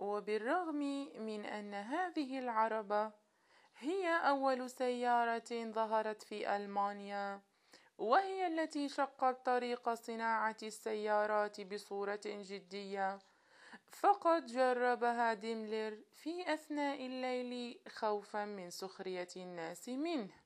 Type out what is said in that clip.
وبالرغم من أن هذه العربة هي أول سيارة ظهرت في ألمانيا، وهي التي شقت طريق صناعة السيارات بصورة جدية، فقد جربها ديملر في أثناء الليل خوفا من سخرية الناس منه.